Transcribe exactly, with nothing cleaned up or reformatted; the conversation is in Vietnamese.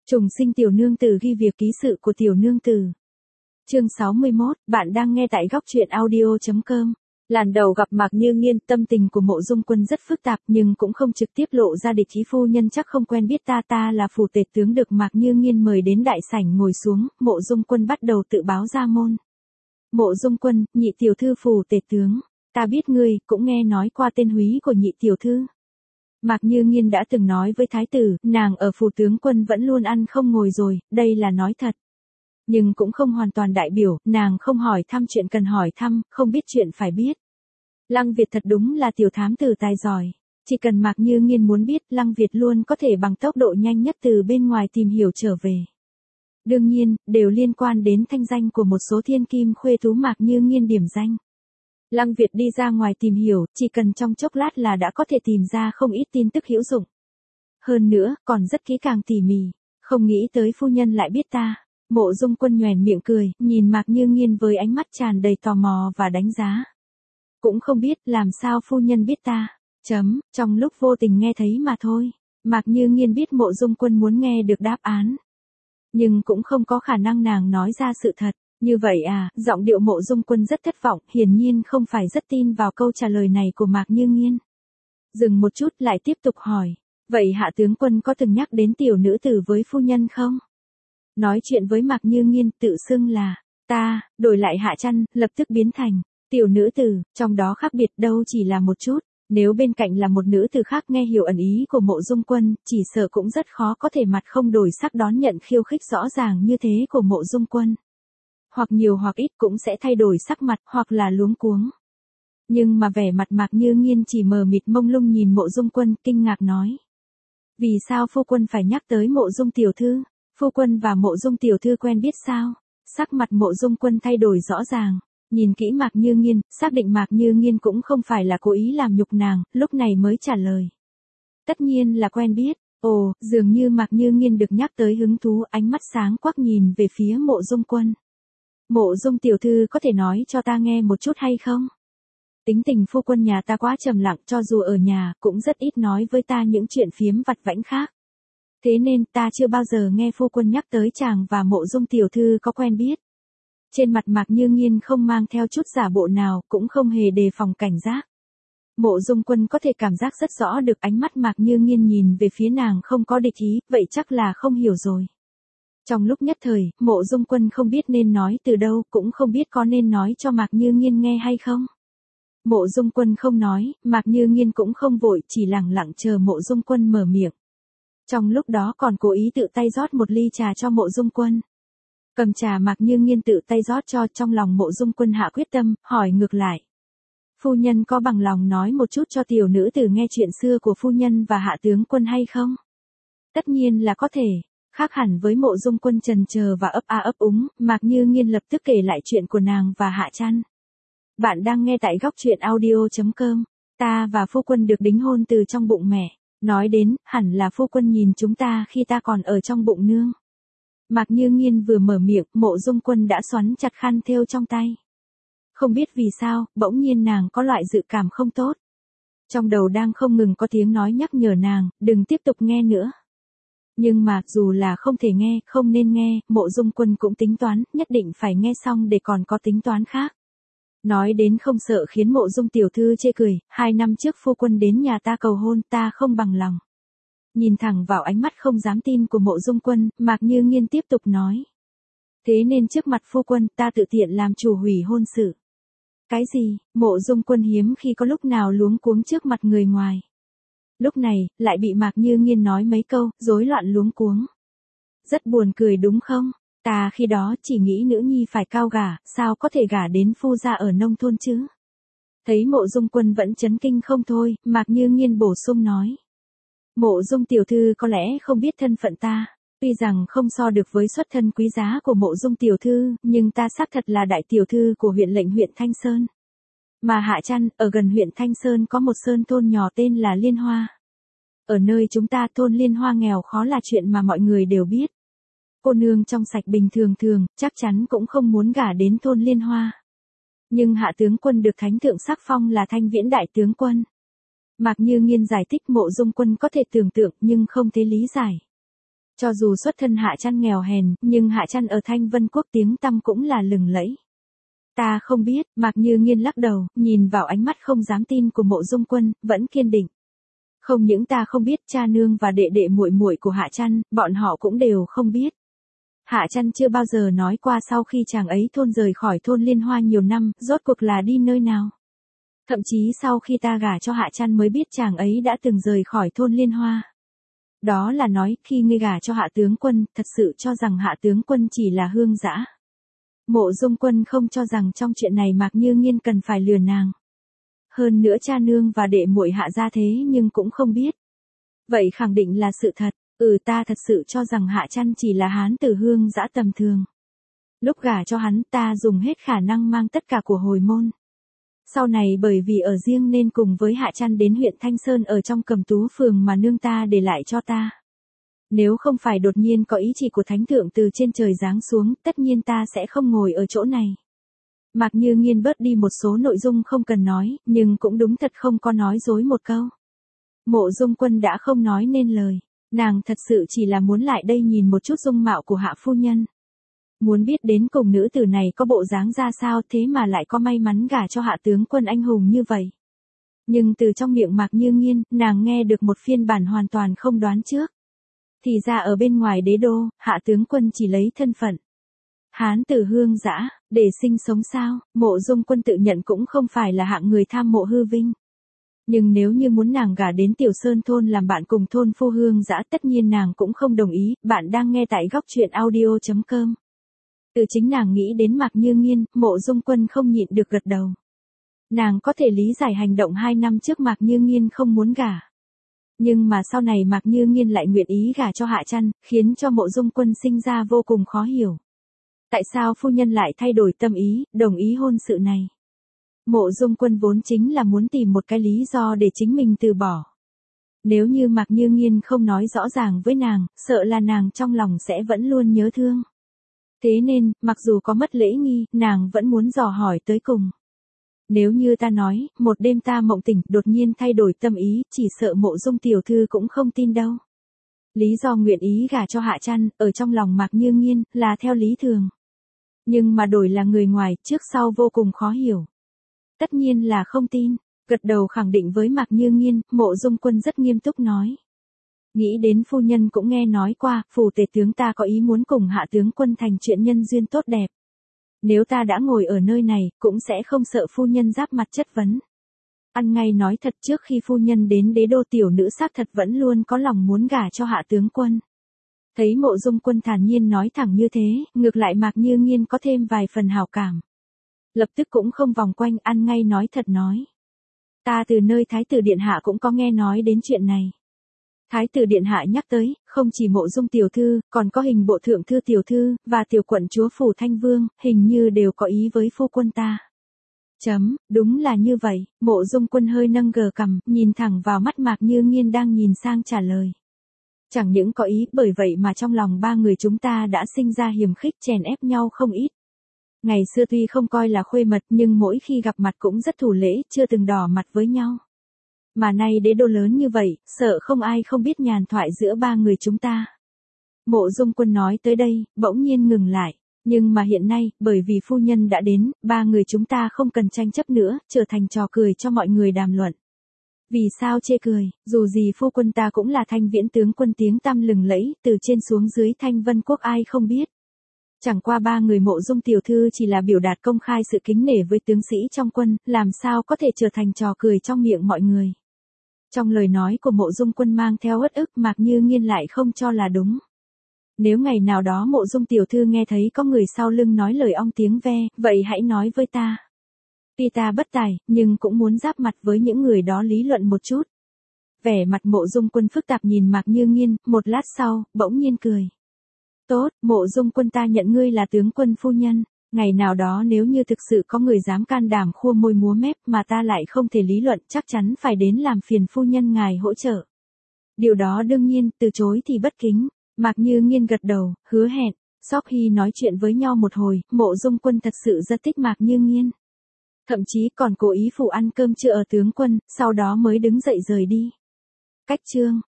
Trùng sinh tiểu nương tử ghi việc ký sự của tiểu nương tử. Chương sáu mươi mốt, bạn đang nghe tại góc truyện audio chấm com. Lần đầu gặp Mạc Như Nghiên, tâm tình của Mộ Dung Quân rất phức tạp nhưng cũng không trực tiếp lộ ra, địch ý phu nhân chắc không quen biết ta, ta là phủ tể tướng được Mạc Như Nghiên mời đến đại sảnh ngồi xuống, Mộ Dung Quân bắt đầu tự báo ra môn. Mộ Dung Quân, nhị tiểu thư phủ tể tướng, ta biết ngươi, cũng nghe nói qua tên húy của nhị tiểu thư. Mạc Như Nghiên đã từng nói với thái tử, nàng ở phủ tướng quân vẫn luôn ăn không ngồi rồi, đây là nói thật. Nhưng cũng không hoàn toàn đại biểu, nàng không hỏi thăm chuyện cần hỏi thăm, không biết chuyện phải biết. Lăng Việt thật đúng là tiểu thám tử tài giỏi. Chỉ cần Mạc Như Nghiên muốn biết, Lăng Việt luôn có thể bằng tốc độ nhanh nhất từ bên ngoài tìm hiểu trở về. Đương nhiên, đều liên quan đến thanh danh của một số thiên kim khuê tú Mạc Như Nghiên điểm danh. Lăng Việt đi ra ngoài tìm hiểu, chỉ cần trong chốc lát là đã có thể tìm ra không ít tin tức hữu dụng. Hơn nữa, còn rất kỹ càng tỉ mỉ, không nghĩ tới phu nhân lại biết ta. Mộ Dung Quân nhoẻn miệng cười, nhìn Mạc Như Nghiên với ánh mắt tràn đầy tò mò và đánh giá. Cũng không biết làm sao phu nhân biết ta, chấm, trong lúc vô tình nghe thấy mà thôi. Mạc Như Nghiên biết Mộ Dung Quân muốn nghe được đáp án. Nhưng cũng không có khả năng nàng nói ra sự thật. Như vậy à, giọng điệu Mộ Dung Quân rất thất vọng, hiển nhiên không phải rất tin vào câu trả lời này của Mạc Như Nghiên. Dừng một chút lại tiếp tục hỏi, vậy hạ tướng quân có từng nhắc đến tiểu nữ tử với phu nhân không? Nói chuyện với Mạc Như Nghiên tự xưng là, ta, đổi lại hạ chăn, lập tức biến thành, tiểu nữ tử, trong đó khác biệt đâu chỉ là một chút. Nếu bên cạnh là một nữ tử khác nghe hiểu ẩn ý của Mộ Dung Quân, chỉ sợ cũng rất khó có thể mặt không đổi sắc đón nhận khiêu khích rõ ràng như thế của Mộ Dung Quân. Hoặc nhiều hoặc ít cũng sẽ thay đổi sắc mặt, hoặc là luống cuống. Nhưng mà vẻ mặt Mạc Như Nghiên chỉ mờ mịt mông lung nhìn Mộ Dung Quân, kinh ngạc nói. Vì sao phu quân phải nhắc tới Mộ Dung tiểu thư? Phu quân và Mộ Dung tiểu thư quen biết sao? Sắc mặt Mộ Dung Quân thay đổi rõ ràng. Nhìn kỹ Mạc Như Nghiên, xác định Mạc Như Nghiên cũng không phải là cố ý làm nhục nàng, lúc này mới trả lời. Tất nhiên là quen biết. Ồ, dường như Mạc Như Nghiên được nhắc tới hứng thú, ánh mắt sáng quắc nhìn về phía Mộ Dung Quân. Mộ Dung tiểu thư có thể nói cho ta nghe một chút hay không? Tính tình phu quân nhà ta quá trầm lặng, cho dù ở nhà, cũng rất ít nói với ta những chuyện phiếm vặt vãnh khác. Thế nên ta chưa bao giờ nghe phu quân nhắc tới chàng và Mộ Dung tiểu thư có quen biết. Trên mặt Mạc Như Nghiên không mang theo chút giả bộ nào, cũng không hề đề phòng cảnh giác. Mộ Dung Quân có thể cảm giác rất rõ được ánh mắt Mạc Như Nghiên nhìn về phía nàng không có địch ý, vậy chắc là không hiểu rồi. Trong lúc nhất thời, Mộ Dung Quân không biết nên nói từ đâu, cũng không biết có nên nói cho Mạc Như Nghiên nghe hay không. Mộ Dung Quân không nói, Mạc Như Nghiên cũng không vội, chỉ lẳng lặng chờ Mộ Dung Quân mở miệng. Trong lúc đó còn cố ý tự tay rót một ly trà cho Mộ Dung Quân. Cầm trà Mạc Như Nghiên tự tay rót cho, trong lòng Mộ Dung Quân hạ quyết tâm, hỏi ngược lại. Phu nhân có bằng lòng nói một chút cho tiểu nữ tử nghe chuyện xưa của phu nhân và hạ tướng quân hay không? Tất nhiên là có thể. Khác hẳn với Mộ Dung Quân chần chờ và ấp a ấp úng, Mạc Như Nghiên lập tức kể lại chuyện của nàng và Hạ Chăn. Bạn đang nghe tại góc truyện audio chấm com. Ta và phu quân được đính hôn từ trong bụng mẹ. Nói đến, hẳn là phu quân nhìn chúng ta khi ta còn ở trong bụng nương. Mạc Như Nghiên vừa mở miệng, Mộ Dung Quân đã xoắn chặt khăn thêu trong tay. Không biết vì sao, bỗng nhiên nàng có loại dự cảm không tốt. Trong đầu đang không ngừng có tiếng nói nhắc nhở nàng, đừng tiếp tục nghe nữa. Nhưng mà, dù là không thể nghe, không nên nghe, Mộ Dung Quân cũng tính toán, nhất định phải nghe xong để còn có tính toán khác. Nói đến không sợ khiến Mộ Dung tiểu thư chê cười, hai năm trước phu quân đến nhà ta cầu hôn, ta không bằng lòng. Nhìn thẳng vào ánh mắt không dám tin của Mộ Dung Quân, Mạc Như Nghiên tiếp tục nói. Thế nên trước mặt phu quân, ta tự tiện làm chủ hủy hôn sự. Cái gì? Mộ Dung Quân hiếm khi có lúc nào luống cuống trước mặt người ngoài. Lúc này, lại bị Mạc Như Nghiên nói mấy câu, rối loạn luống cuống. Rất buồn cười đúng không? Ta khi đó chỉ nghĩ nữ nhi phải cao gả, sao có thể gả đến phu gia ở nông thôn chứ? Thấy Mộ Dung Quân vẫn chấn kinh không thôi, Mạc Như Nghiên bổ sung nói. Mộ Dung tiểu thư có lẽ không biết thân phận ta, tuy rằng không so được với xuất thân quý giá của Mộ Dung tiểu thư, nhưng ta xác thật là đại tiểu thư của huyện lệnh huyện Thanh Sơn. Mà Hạ Chăn, ở gần huyện Thanh Sơn có một sơn thôn nhỏ tên là Liên Hoa. Ở nơi chúng ta thôn Liên Hoa nghèo khó là chuyện mà mọi người đều biết. Cô nương trong sạch bình thường thường, chắc chắn cũng không muốn gả đến thôn Liên Hoa. Nhưng hạ tướng quân được thánh thượng sắc phong là Thanh Viễn đại tướng quân. Mạc Như Nghiên giải thích Mộ Dung Quân có thể tưởng tượng nhưng không thể lý giải. Cho dù xuất thân Hạ Trăn nghèo hèn, nhưng Hạ Trăn ở Thanh Vân Quốc tiếng tăm cũng là lừng lẫy. Ta không biết, Mạc Như Nghiên lắc đầu, nhìn vào ánh mắt không dám tin của Mộ Dung Quân, vẫn kiên định. Không những ta không biết, cha nương và đệ đệ muội muội của Hạ Trăn, bọn họ cũng đều không biết. Hạ Trăn chưa bao giờ nói qua sau khi chàng ấy thôn rời khỏi thôn Liên Hoa nhiều năm, rốt cuộc là đi nơi nào. Thậm chí sau khi ta gả cho Hạ Trăn mới biết chàng ấy đã từng rời khỏi thôn Liên Hoa. Đó là nói, khi ngươi gả cho Hạ tướng quân, thật sự cho rằng Hạ tướng quân chỉ là hương dã. Mộ Dung Quân không cho rằng trong chuyện này Mạc Như Nghiên cần phải lừa nàng. Hơn nữa cha nương và đệ muội Hạ gia thế nhưng cũng không biết. Vậy khẳng định là sự thật, ừ ta thật sự cho rằng Hạ Trăn chỉ là hán tử hương dã tầm thường. Lúc gả cho hắn ta dùng hết khả năng mang tất cả của hồi môn. Sau này bởi vì ở riêng nên cùng với Hạ Trăn đến huyện Thanh Sơn ở trong Cầm Tú phường mà nương ta để lại cho ta. Nếu không phải đột nhiên có ý chỉ của thánh thượng từ trên trời giáng xuống, tất nhiên ta sẽ không ngồi ở chỗ này. Mạc Như Nghiên bớt đi một số nội dung không cần nói, nhưng cũng đúng thật không có nói dối một câu. Mộ Dung Quân đã không nói nên lời, nàng thật sự chỉ là muốn lại đây nhìn một chút dung mạo của Hạ phu nhân. Muốn biết đến cùng nữ tử này có bộ dáng ra sao thế mà lại có may mắn gả cho Hạ tướng quân anh hùng như vậy. Nhưng từ trong miệng Mạc Như Nghiên, nàng nghe được một phiên bản hoàn toàn không đoán trước. Thì ra ở bên ngoài đế đô, Hạ tướng quân chỉ lấy thân phận hán tử hương dã, để sinh sống sao, Mộ Dung Quân tự nhận cũng không phải là hạng người tham mộ hư vinh. Nhưng nếu như muốn nàng gả đến Tiểu Sơn thôn làm bạn cùng thôn phu hương dã tất nhiên nàng cũng không đồng ý, bạn đang nghe tại góc truyện audio chấm com. Từ chính nàng nghĩ đến Mạc Như Nghiên, Mộ Dung Quân không nhịn được gật đầu. Nàng có thể lý giải hành động hai năm trước Mạc Như Nghiên không muốn gả. Nhưng mà sau này Mạc Như Nghiên lại nguyện ý gả cho Hạ Trăn, khiến cho Mộ Dung Quân sinh ra vô cùng khó hiểu. Tại sao phu nhân lại thay đổi tâm ý, đồng ý hôn sự này? Mộ Dung Quân vốn chính là muốn tìm một cái lý do để chính mình từ bỏ. Nếu như Mạc Như Nghiên không nói rõ ràng với nàng, sợ là nàng trong lòng sẽ vẫn luôn nhớ thương. Thế nên, mặc dù có mất lễ nghi, nàng vẫn muốn dò hỏi tới cùng. Nếu như ta nói, một đêm ta mộng tỉnh, đột nhiên thay đổi tâm ý, chỉ sợ Mộ Dung tiểu thư cũng không tin đâu. Lý do nguyện ý gả cho Hạ Trăn, ở trong lòng Mạc Như Nghiên, là theo lý thường. Nhưng mà đổi là người ngoài, trước sau vô cùng khó hiểu. Tất nhiên là không tin, gật đầu khẳng định với Mạc Như Nghiên, Mộ Dung Quân rất nghiêm túc nói. Nghĩ đến phu nhân cũng nghe nói qua, phủ tể tướng ta có ý muốn cùng Hạ tướng quân thành chuyện nhân duyên tốt đẹp. Nếu ta đã ngồi ở nơi này, cũng sẽ không sợ phu nhân giáp mặt chất vấn. Ăn ngay nói thật, trước khi phu nhân đến đế đô tiểu nữ xác thật vẫn luôn có lòng muốn gả cho Hạ tướng quân. Thấy Mộ Dung Quân thản nhiên nói thẳng như thế, ngược lại Mạc Như Nghiên có thêm vài phần hảo cảm. Lập tức cũng không vòng quanh, ăn ngay nói thật nói. Ta từ nơi Thái tử Điện Hạ cũng có nghe nói đến chuyện này. Thái tử Điện Hạ nhắc tới, không chỉ Mộ Dung tiểu thư, còn có Hình bộ thượng thư tiểu thư, và tiểu quận chúa phủ Thanh Vương, hình như đều có ý với phu quân ta. Chấm, đúng là như vậy, Mộ Dung Quân hơi nâng gờ cằm, nhìn thẳng vào mắt Mạc Như Nghiên đang nhìn sang trả lời. Chẳng những có ý, bởi vậy mà trong lòng ba người chúng ta đã sinh ra hiềm khích chèn ép nhau không ít. Ngày xưa tuy không coi là khuê mật nhưng mỗi khi gặp mặt cũng rất thủ lễ, chưa từng đỏ mặt với nhau. Mà nay đế đô lớn như vậy, sợ không ai không biết nhàn thoại giữa ba người chúng ta. Mộ Dung Quân nói tới đây, bỗng nhiên ngừng lại. Nhưng mà hiện nay, bởi vì phu nhân đã đến, ba người chúng ta không cần tranh chấp nữa, trở thành trò cười cho mọi người đàm luận. Vì sao chê cười, dù gì phu quân ta cũng là Thanh Viễn tướng quân tiếng tăm lừng lẫy, từ trên xuống dưới Thanh Vân Quốc ai không biết. Chẳng qua ba người Mộ Dung tiểu thư chỉ là biểu đạt công khai sự kính nể với tướng sĩ trong quân, làm sao có thể trở thành trò cười trong miệng mọi người. Trong lời nói của Mộ Dung Quân mang theo uất ức, Mạc Như Nghiên lại không cho là đúng. Nếu ngày nào đó Mộ Dung tiểu thư nghe thấy có người sau lưng nói lời ong tiếng ve, vậy hãy nói với ta. Tuy ta bất tài, nhưng cũng muốn giáp mặt với những người đó lý luận một chút. Vẻ mặt Mộ Dung Quân phức tạp nhìn Mạc Như Nghiên, một lát sau, bỗng nhiên cười. Tốt, Mộ Dung Quân ta nhận ngươi là tướng quân phu nhân. Ngày nào đó nếu như thực sự có người dám can đảm khua môi múa mép mà ta lại không thể lý luận, chắc chắn phải đến làm phiền phu nhân ngài hỗ trợ. Điều đó đương nhiên, từ chối thì bất kính. Mạc Như Nghiên gật đầu, hứa hẹn. Sau khi nói chuyện với nhau một hồi, Mộ Dung Quân thật sự rất thích Mạc Như Nghiên. Thậm chí còn cố ý phụ ăn cơm trưa ở tướng quân, sau đó mới đứng dậy rời đi. Cách chương